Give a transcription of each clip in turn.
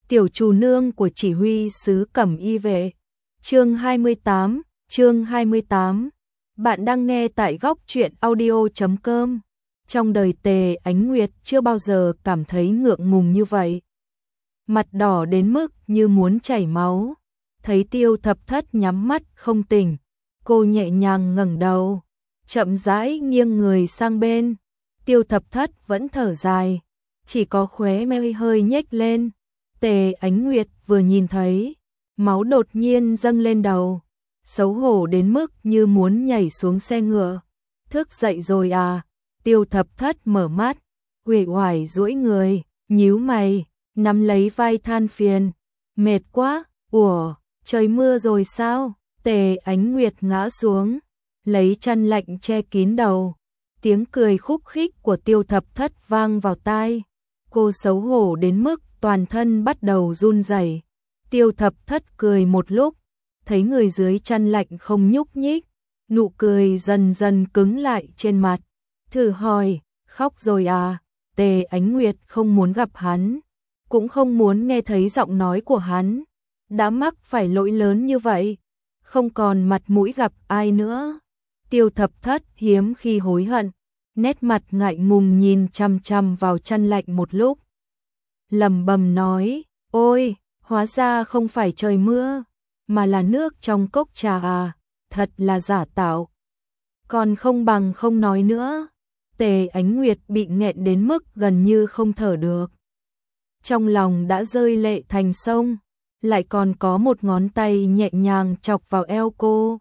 Tiểu chủ nương của chỉ huy sứ Cẩm Y vệ. Chương 28. Bạn đang nghe tại góc truyện audio.com. Trong đời Tề Ánh Nguyệt chưa bao giờ cảm thấy ngượng ngùng như vậy. Mặt đỏ đến mức như muốn chảy máu. Thấy Tiêu Thập Thất nhắm mắt không tỉnh, cô nhẹ nhàng ngẩng đầu, chậm rãi nghiêng người sang bên. Tiêu Thập Thất vẫn thở dài, chỉ có khóe môi hơi nhếch lên. Tề Ánh Nguyệt vừa nhìn thấy, máu đột nhiên dâng lên đầu, xấu hổ đến mức như muốn nhảy xuống xe ngựa. Thức dậy rồi à? Tiêu Thập Thất mở mắt, uể oải duỗi người, nhíu mày, nắm lấy vai than phiền. Mệt quá, ủa, trời mưa rồi sao? Tề Ánh Nguyệt ngã xuống, lấy chăn lạnh che kín đầu. Tiếng cười khúc khích của Tiêu Thập Thất vang vào tai. Cô xấu hổ đến mức toàn thân bắt đầu run rẩy. Tiêu Thập Thất cười một lúc, thấy người dưới chăn lạnh không nhúc nhích, nụ cười dần dần cứng lại trên mặt. Thử hỏi, khóc rồi à? Tề Ánh Nguyệt không muốn gặp hắn, cũng không muốn nghe thấy giọng nói của hắn. Đã mắc phải lỗi lớn như vậy, không còn mặt mũi gặp ai nữa. Tiêu Thập Thất hiếm khi hối hận, nét mặt ngại ngùng nhìn chằm chằm vào chăn lạnh một lúc. Lẩm bẩm nói, ôi, hóa ra không phải trời mưa, mà là nước trong cốc trà à, thật là giả tạo. Còn không bằng không nói nữa. Tề Ánh Nguyệt bị nghẹn đến mức gần như không thở được. Trong lòng đã rơi lệ thành sông, lại còn có một ngón tay nhẹ nhàng chọc vào eo cô.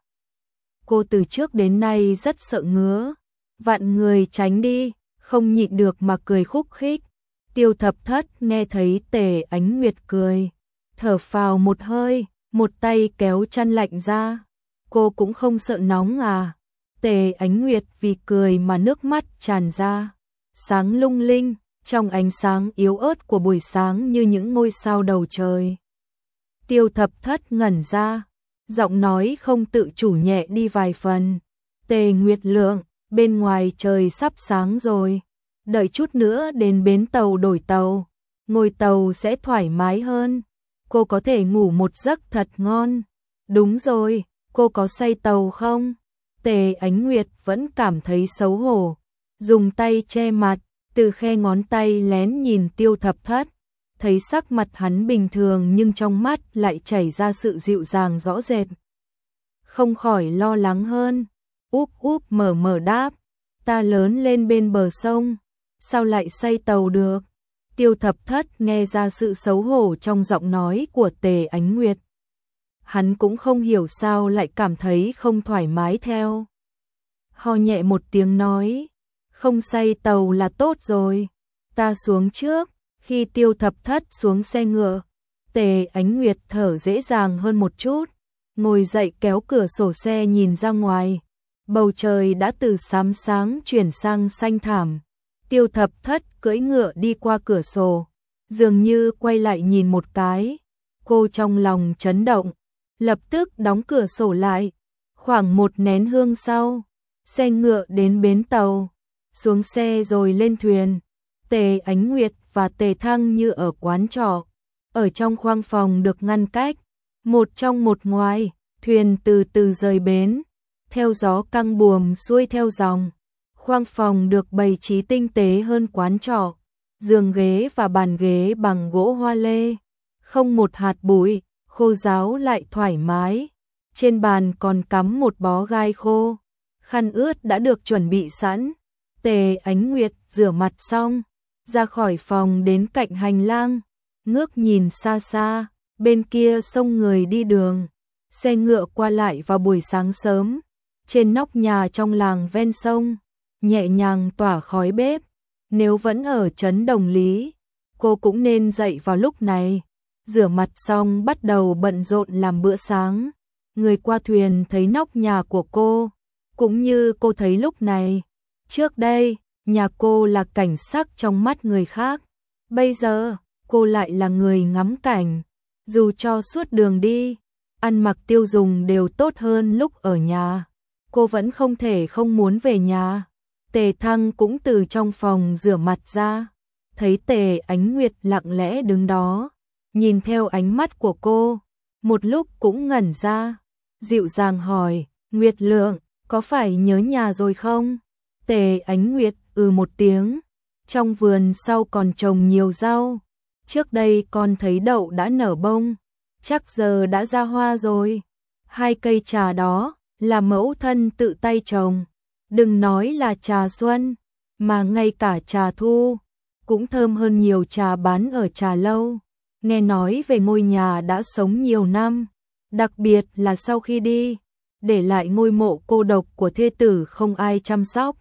Cô từ trước đến nay rất sợ ngứa, vạn người tránh đi, không nhịn được mà cười khúc khích. Tiêu Thập Thất nghe thấy Tề Ánh Nguyệt cười, thở phào một hơi, một tay kéo chăn lạnh ra. Cô cũng không sợ nóng à? Tề Ánh Nguyệt vì cười mà nước mắt tràn ra, sáng lung linh, trong ánh sáng yếu ớt của buổi sáng như những ngôi sao đầu trời. Tiêu Thập Thất ngẩn ra, giọng nói không tự chủ nhẹ đi vài phần. Tề Nguyệt Lượng, bên ngoài trời sắp sáng rồi, đợi chút nữa đến bến tàu đổi tàu, ngồi tàu sẽ thoải mái hơn, cô có thể ngủ một giấc thật ngon. Đúng rồi, cô có say tàu không? Tề Ánh Nguyệt vẫn cảm thấy xấu hổ, dùng tay che mặt, từ khe ngón tay lén nhìn Tiêu Thập Thất, thấy sắc mặt hắn bình thường nhưng trong mắt lại chảy ra sự dịu dàng rõ rệt. Không khỏi lo lắng hơn, úp úp mở mở đáp, ta lớn lên bên bờ sông, sao lại say tàu được? Tiêu Thập Thất nghe ra sự xấu hổ trong giọng nói của Tề Ánh Nguyệt. Hắn cũng không hiểu sao lại cảm thấy không thoải mái theo. Ho nhẹ một tiếng nói, không say tàu là tốt rồi, ta xuống trước. Khi Tiêu Thập Thất xuống xe ngựa, Tề Ánh Nguyệt thở dễ dàng hơn một chút, ngồi dậy kéo cửa sổ xe nhìn ra ngoài. Bầu trời đã từ xám sáng chuyển sang xanh thảm. Tiêu Thập Thất cưỡi ngựa đi qua cửa sổ, dường như quay lại nhìn một cái. Cô trong lòng chấn động, lập tức đóng cửa sổ lại. Khoảng một nén hương sau, xe ngựa đến bến tàu, xuống xe rồi lên thuyền. Tề Ánh Nguyệt và Tề Thăng như ở quán trọ, ở trong khoang phòng được ngăn cách, một trong một ngoài. Thuyền từ từ rời bến, theo gió căng buồm xuôi theo dòng. Khoang phòng được bày trí tinh tế hơn quán trọ, giường ghế và bàn ghế bằng gỗ hoa lê, không một hạt bụi, khô ráo lại thoải mái. Trên bàn còn cắm một bó gai khô, khăn ướt đã được chuẩn bị sẵn. Tề Ánh Nguyệt rửa mặt xong, ra khỏi phòng đến cạnh hành lang, ngước nhìn xa xa, bên kia sông người đi đường, xe ngựa qua lại vào buổi sáng sớm. Trên nóc nhà trong làng ven sông, nhẹ nhàng tỏa khói bếp. Nếu vẫn ở trấn Đồng Lý, cô cũng nên dậy vào lúc này. Rửa mặt xong bắt đầu bận rộn làm bữa sáng. Người qua thuyền thấy nóc nhà của cô, cũng như cô thấy lúc này. Trước đây, nhà cô là cảnh sắc trong mắt người khác. Bây giờ, cô lại là người ngắm cảnh. Dù cho suốt đường đi, ăn mặc tiêu dùng đều tốt hơn lúc ở nhà, cô vẫn không thể không muốn về nhà. Tề Thăng cũng từ trong phòng rửa mặt ra, thấy Tề Ánh Nguyệt lặng lẽ đứng đó, nhìn theo ánh mắt của cô, một lúc cũng ngẩn ra, dịu dàng hỏi, Nguyệt Lượng, có phải nhớ nhà rồi không? Tề Ánh Nguyệt một tiếng, trong vườn sau còn trồng nhiều rau, trước đây con thấy đậu đã nở bông, chắc giờ đã ra hoa rồi. 2 cây trà đó là mẫu thân tự tay trồng, đừng nói là trà xuân, mà ngay cả trà thu cũng thơm hơn nhiều trà bán ở trà lâu. Nghe nói về ngôi nhà đã sống nhiều năm, đặc biệt là sau khi đi, để lại ngôi mộ cô độc của thê tử không ai chăm sóc.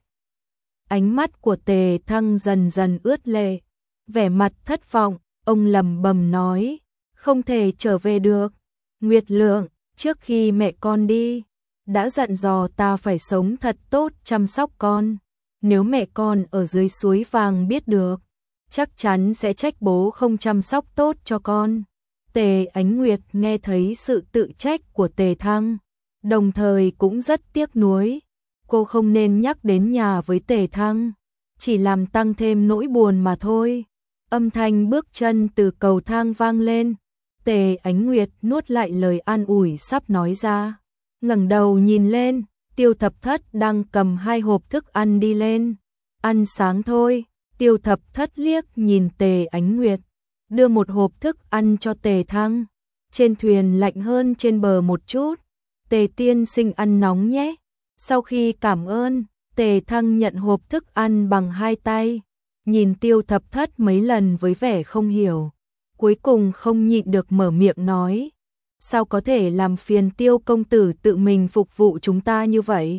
Ánh mắt của Tề Thăng dần dần ướt lệ, vẻ mặt thất vọng, ông lẩm bẩm nói, không thể trở về được. Nguyệt Lượng, trước khi mẹ con đi, đã dặn dò ta phải sống thật tốt chăm sóc con. Nếu mẹ con ở dưới suối vàng biết được, chắc chắn sẽ trách bố không chăm sóc tốt cho con. Tề Ánh Nguyệt nghe thấy sự tự trách của Tề Thăng, đồng thời cũng rất tiếc nuối. Cô không nên nhắc đến nhà với Tề Thăng, chỉ làm tăng thêm nỗi buồn mà thôi. Âm thanh bước chân từ cầu thang vang lên, Tề Ánh Nguyệt nuốt lại lời an ủi sắp nói ra, ngẩng đầu nhìn lên, Tiêu Thập Thất đang cầm 2 hộp thức ăn đi lên. Ăn sáng thôi. Tiêu Thập Thất liếc nhìn Tề Ánh Nguyệt, đưa một hộp thức ăn cho Tề Thăng. Trên thuyền lạnh hơn trên bờ một chút, Tề tiên sinh ăn nóng nhé. Sau khi cảm ơn, Tề Thăng nhận hộp thức ăn bằng 2 tay, nhìn Tiêu Thập Thất mấy lần với vẻ không hiểu, cuối cùng không nhịn được mở miệng nói, sao có thể làm phiền Tiêu công tử tự mình phục vụ chúng ta như vậy?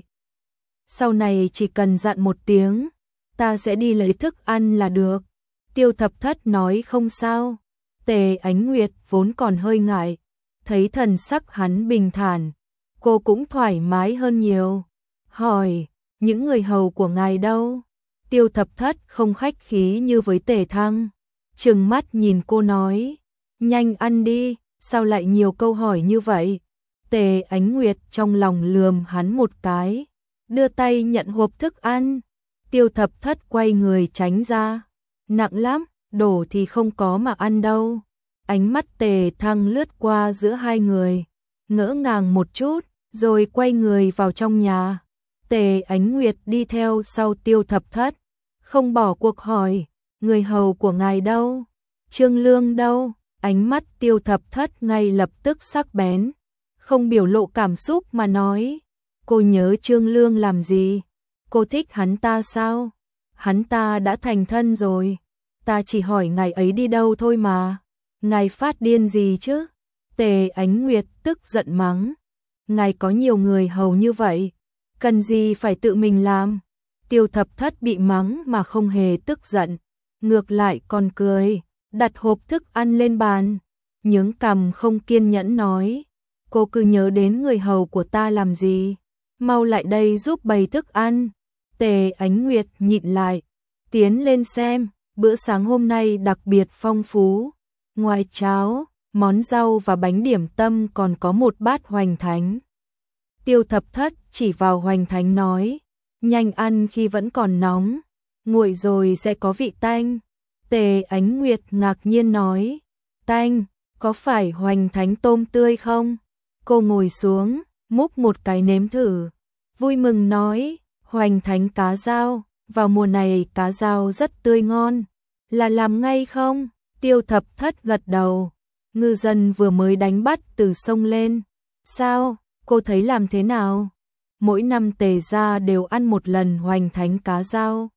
Sau này chỉ cần dặn một tiếng, ta sẽ đi lấy thức ăn là được. Tiêu Thập Thất nói không sao. Tề Ánh Nguyệt vốn còn hơi ngại, thấy thần sắc hắn bình thản, cô cũng thoải mái hơn nhiều. Hỏi, những người hầu của ngài đâu? Tiêu Thập Thất không khách khí như với Tề Thăng, trừng mắt nhìn cô nói, nhanh ăn đi, sao lại nhiều câu hỏi như vậy? Tề Ánh Nguyệt trong lòng lườm hắn một cái, đưa tay nhận hộp thức ăn. Tiêu Thập Thất quay người tránh ra, nặng lắm, đổ thì không có mà ăn đâu. Ánh mắt Tề Thăng lướt qua giữa hai người, ngỡ ngàng một chút, rồi quay người vào trong nhà. Tề Ánh Nguyệt đi theo sau Tiêu Thập Thất, không bỏ cuộc hỏi, người hầu của ngài đâu? Trương Lương đâu? Ánh mắt Tiêu Thập Thất ngay lập tức sắc bén, không biểu lộ cảm xúc mà nói, cô nhớ Trương Lương làm gì? Cô thích hắn ta sao? Hắn ta đã thành thân rồi, ta chỉ hỏi ngài ấy đi đâu thôi mà. Ngài phát điên gì chứ? Tề Ánh Nguyệt tức giận mắng, ngài có nhiều người hầu như vậy, cần gì phải tự mình làm? Tiêu Thập Thất bị mắng mà không hề tức giận, ngược lại còn cười, đặt hộp thức ăn lên bàn, nhướng cằm không kiên nhẫn nói, cô cứ nhớ đến người hầu của ta làm gì? Mau lại đây giúp bày thức ăn. Tề Ánh Nguyệt nhịn lại, tiến lên xem, bữa sáng hôm nay đặc biệt phong phú, ngoài cháo, món rau và bánh điểm tâm còn có một bát hoành thánh. Tiêu Thập Thất chỉ vào hoành thánh nói, nhanh ăn khi vẫn còn nóng, nguội rồi sẽ có vị tanh. Tề Ánh Nguyệt ngạc nhiên nói, tanh, có phải hoành thánh tôm tươi không? Cô ngồi xuống, múc một cái nếm thử, vui mừng nói, hoành thánh cá dao, vào mùa này cá dao rất tươi ngon, là làm ngay không? Tiêu Thập Thất gật đầu, ngư dân vừa mới đánh bắt từ sông lên. Sao, cô thấy làm thế nào? Mỗi năm Tề gia đều ăn một lần hoành thánh cá dao.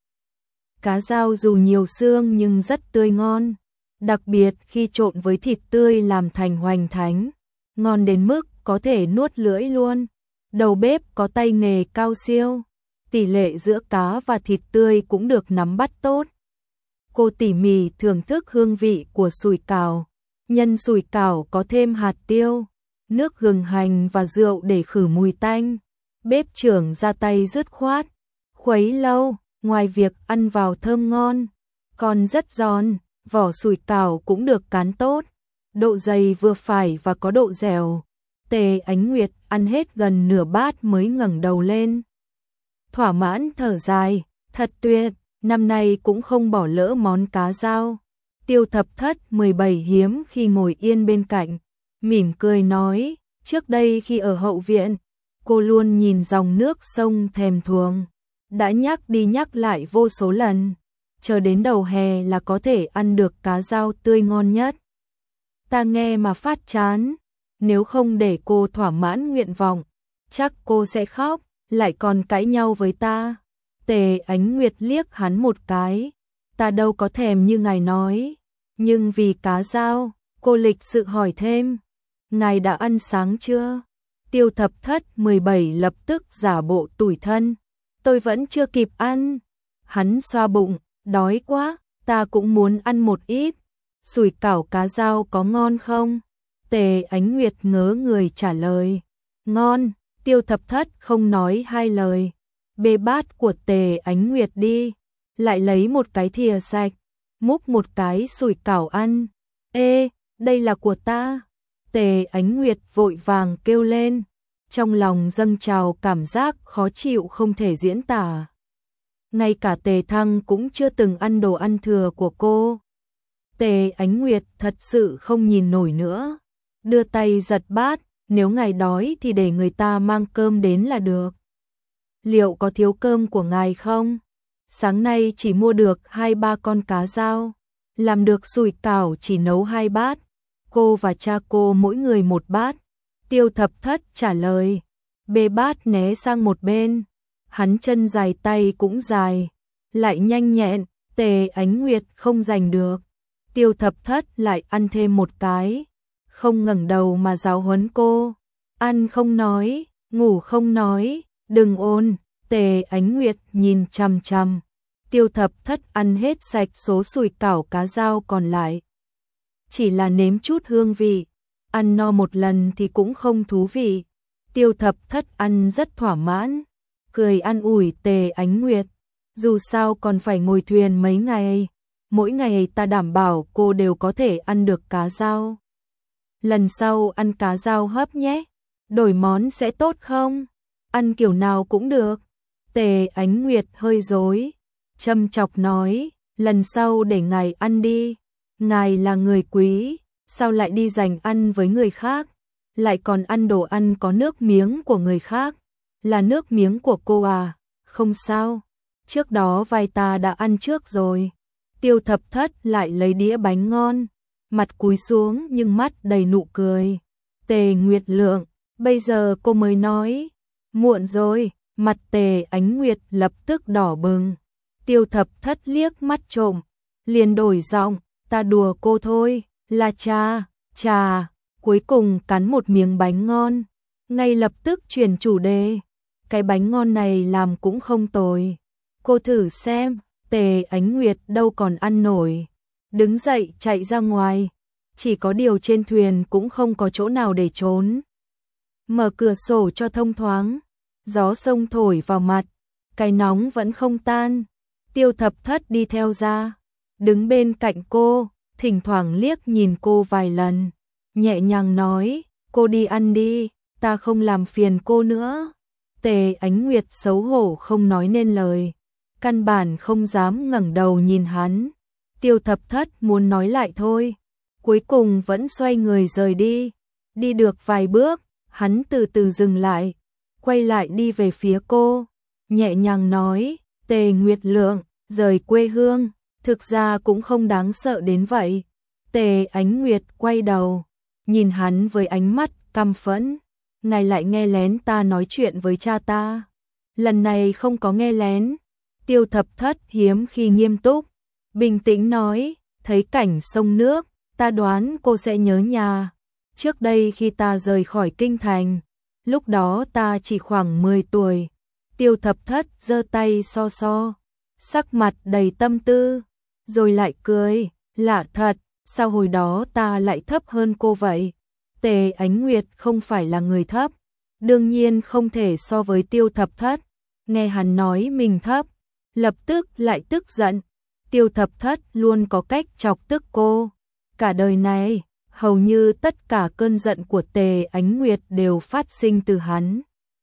Cá dao dù nhiều xương nhưng rất tươi ngon, đặc biệt khi trộn với thịt tươi làm thành hoành thánh, ngon đến mức có thể nuốt lưỡi luôn. Đầu bếp có tay nghề cao siêu, tỷ lệ giữa cá và thịt tươi cũng được nắm bắt tốt. Cô tỉ mỉ thưởng thức hương vị của sủi cảo, nhân sủi cảo có thêm hạt tiêu, nước gừng hành và rượu để khử mùi tanh. Bếp trưởng ra tay dứt khoát, khuấy lâu, ngoài việc ăn vào thơm ngon, còn rất giòn, vỏ sủi cảo cũng được cán tốt, độ dày vừa phải và có độ dẻo. Tề Ánh Nguyệt ăn hết gần nửa bát mới ngẩng đầu lên, thỏa mãn thở dài, thật tuyệt, năm nay cũng không bỏ lỡ món cá dao. Tiêu Thập Thất 17 hiếm khi ngồi yên bên cạnh, mỉm cười nói, trước đây khi ở hậu viện, cô luôn nhìn dòng nước sông thèm thuồng, đã nhắc đi nhắc lại vô số lần, chờ đến đầu hè là có thể ăn được cá dao tươi ngon nhất. Ta nghe mà phát chán, nếu không để cô thỏa mãn nguyện vọng, chắc cô sẽ khóc, lại còn cãi nhau với ta. Tề Ánh Nguyệt liếc hắn một cái, ta đâu có thèm như ngài nói, nhưng vì cá dao, cô lịch sự hỏi thêm, ngài đã ăn sáng chưa? Tiêu Thập Thất 17 lập tức giả bộ tủi thân, tôi vẫn chưa kịp ăn. Hắn xoa bụng, đói quá, ta cũng muốn ăn một ít. Sủi cảo cá dao có ngon không? Tề Ánh Nguyệt ngớ người trả lời, ngon. Tiêu Thập Thất không nói hai lời, bê bát của Tề Ánh Nguyệt đi, lại lấy một cái thìa sạch, múc một cái sủi cảo ăn. Ê, đây là của ta. Tề Ánh Nguyệt vội vàng kêu lên, trong lòng dâng trào cảm giác khó chịu không thể diễn tả. Ngay cả Tề Thăng cũng chưa từng ăn đồ ăn thừa của cô. Tề Ánh Nguyệt thật sự không nhìn nổi nữa, đưa tay giật bát, nếu ngài đói thì để người ta mang cơm đến là được. Liệu có thiếu cơm của ngài không? Sáng nay chỉ mua được 2-3 con cá dao, làm được sủi cảo chỉ nấu 2 bát, cô và cha cô mỗi người 1 bát. Tiêu Thập Thất trả lời, bê bát né sang một bên, hắn chân dài tay cũng dài, lại nhanh nhẹn, Tề Ánh Nguyệt không giành được. Tiêu Thập Thất lại ăn thêm một cái, không ngẩng đầu mà giáo huấn cô, ăn không nói, ngủ không nói, đừng ôn. Tề Ánh Nguyệt nhìn chằm chằm, Tiêu Thập Thất ăn hết sạch số sủi cảo cá dao còn lại. Chỉ là nếm chút hương vị, ăn no một lần thì cũng không thú vị. Tiêu Thập Thất ăn rất thỏa mãn, cười an ủi Tề Ánh Nguyệt, dù sao còn phải ngồi thuyền mấy ngày, mỗi ngày ta đảm bảo cô đều có thể ăn được cá dao. Lần sau ăn cá dao hấp nhé, đổi món sẽ tốt không? Ăn kiểu nào cũng được. Tề Ánh Nguyệt hơi rối, châm chọc nói, lần sau để ngài ăn đi, ngài là người quý, sao lại đi giành ăn với người khác, lại còn ăn đồ ăn có nước miếng của người khác, là nước miếng của cô à, không sao, trước đó vài ta đã ăn trước rồi. Tiêu Thập Thất lại lấy đĩa bánh ngon, mặt cúi xuống nhưng mắt đầy nụ cười. Tề Nguyệt Lượng, bây giờ cô mới nói, muộn rồi. Mặt Tề Ánh Nguyệt lập tức đỏ bừng. Tiêu Thập Thất liếc mắt trộm, liền đổi giọng, ta đùa cô thôi, là trà. Cuối cùng cắn một miếng bánh ngon, ngay lập tức chuyển chủ đề, cái bánh ngon này làm cũng không tồi, cô thử xem. Tề Ánh Nguyệt đâu còn ăn nổi, đứng dậy chạy ra ngoài, chỉ có điều trên thuyền cũng không có chỗ nào để trốn. Mở cửa sổ cho thông thoáng, gió sông thổi vào mặt, cái nóng vẫn không tan. Tiêu Thập Thất đi theo ra, đứng bên cạnh cô, thỉnh thoảng liếc nhìn cô vài lần, nhẹ nhàng nói, cô đi ăn đi, ta không làm phiền cô nữa. Tề Ánh Nguyệt xấu hổ không nói nên lời, căn bản không dám ngẩng đầu nhìn hắn. Tiêu Thập Thất muốn nói lại thôi, cuối cùng vẫn xoay người rời đi. Đi được vài bước, hắn từ từ dừng lại, quay lại đi về phía cô, nhẹ nhàng nói, Tề Nguyệt Lượng, rời quê hương, thực ra cũng không đáng sợ đến vậy. Tề Ánh Nguyệt quay đầu, nhìn hắn với ánh mắt căm phẫn, ngài lại nghe lén ta nói chuyện với cha ta. Lần này không có nghe lén. Tiêu Thập Thất hiếm khi nghiêm túc, bình tĩnh nói, thấy cảnh sông nước, ta đoán cô sẽ nhớ nhà. Trước đây khi ta rời khỏi kinh thành, lúc đó ta chỉ khoảng 10 tuổi. Tiêu Thập Thất giơ tay so so, sắc mặt đầy tâm tư, rồi lại cười, lạ thật, sao hồi đó ta lại thấp hơn cô vậy? Tề Ánh Nguyệt không phải là người thấp, đương nhiên không thể so với Tiêu Thập Thất. Nghe hắn nói mình thấp, lập tức lại tức giận. Tiêu Thập Thất luôn có cách chọc tức cô. Cả đời này, hầu như tất cả cơn giận của Tề Ánh Nguyệt đều phát sinh từ hắn.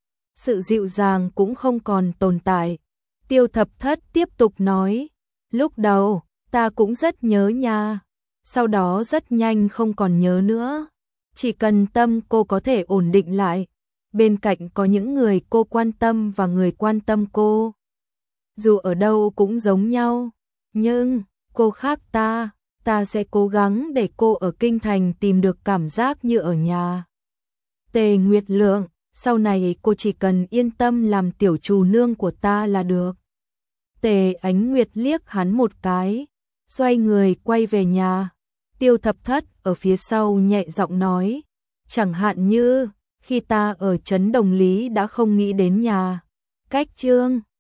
Sự dịu dàng cũng không còn tồn tại. Tiêu Thập Thất tiếp tục nói, lúc đầu, ta cũng rất nhớ nhà, sau đó rất nhanh không còn nhớ nữa. Chỉ cần tâm cô có thể ổn định lại, bên cạnh có những người cô quan tâm và người quan tâm cô. Dù ở đâu cũng giống nhau, nhưng cô khác ta sẽ cố gắng để cô ở kinh thành tìm được cảm giác như ở nhà. Tề Nguyệt Lượng, sau này cô chỉ cần yên tâm làm tiểu trù nương của ta là được. Tề Ánh Nguyệt liếc hắn một cái, xoay người quay về nhà. Tiêu Thập Thất ở phía sau nhẹ giọng nói, chẳng hạn như khi ta ở trấn Đồng Lý đã không nghĩ đến nhà. Cách Chương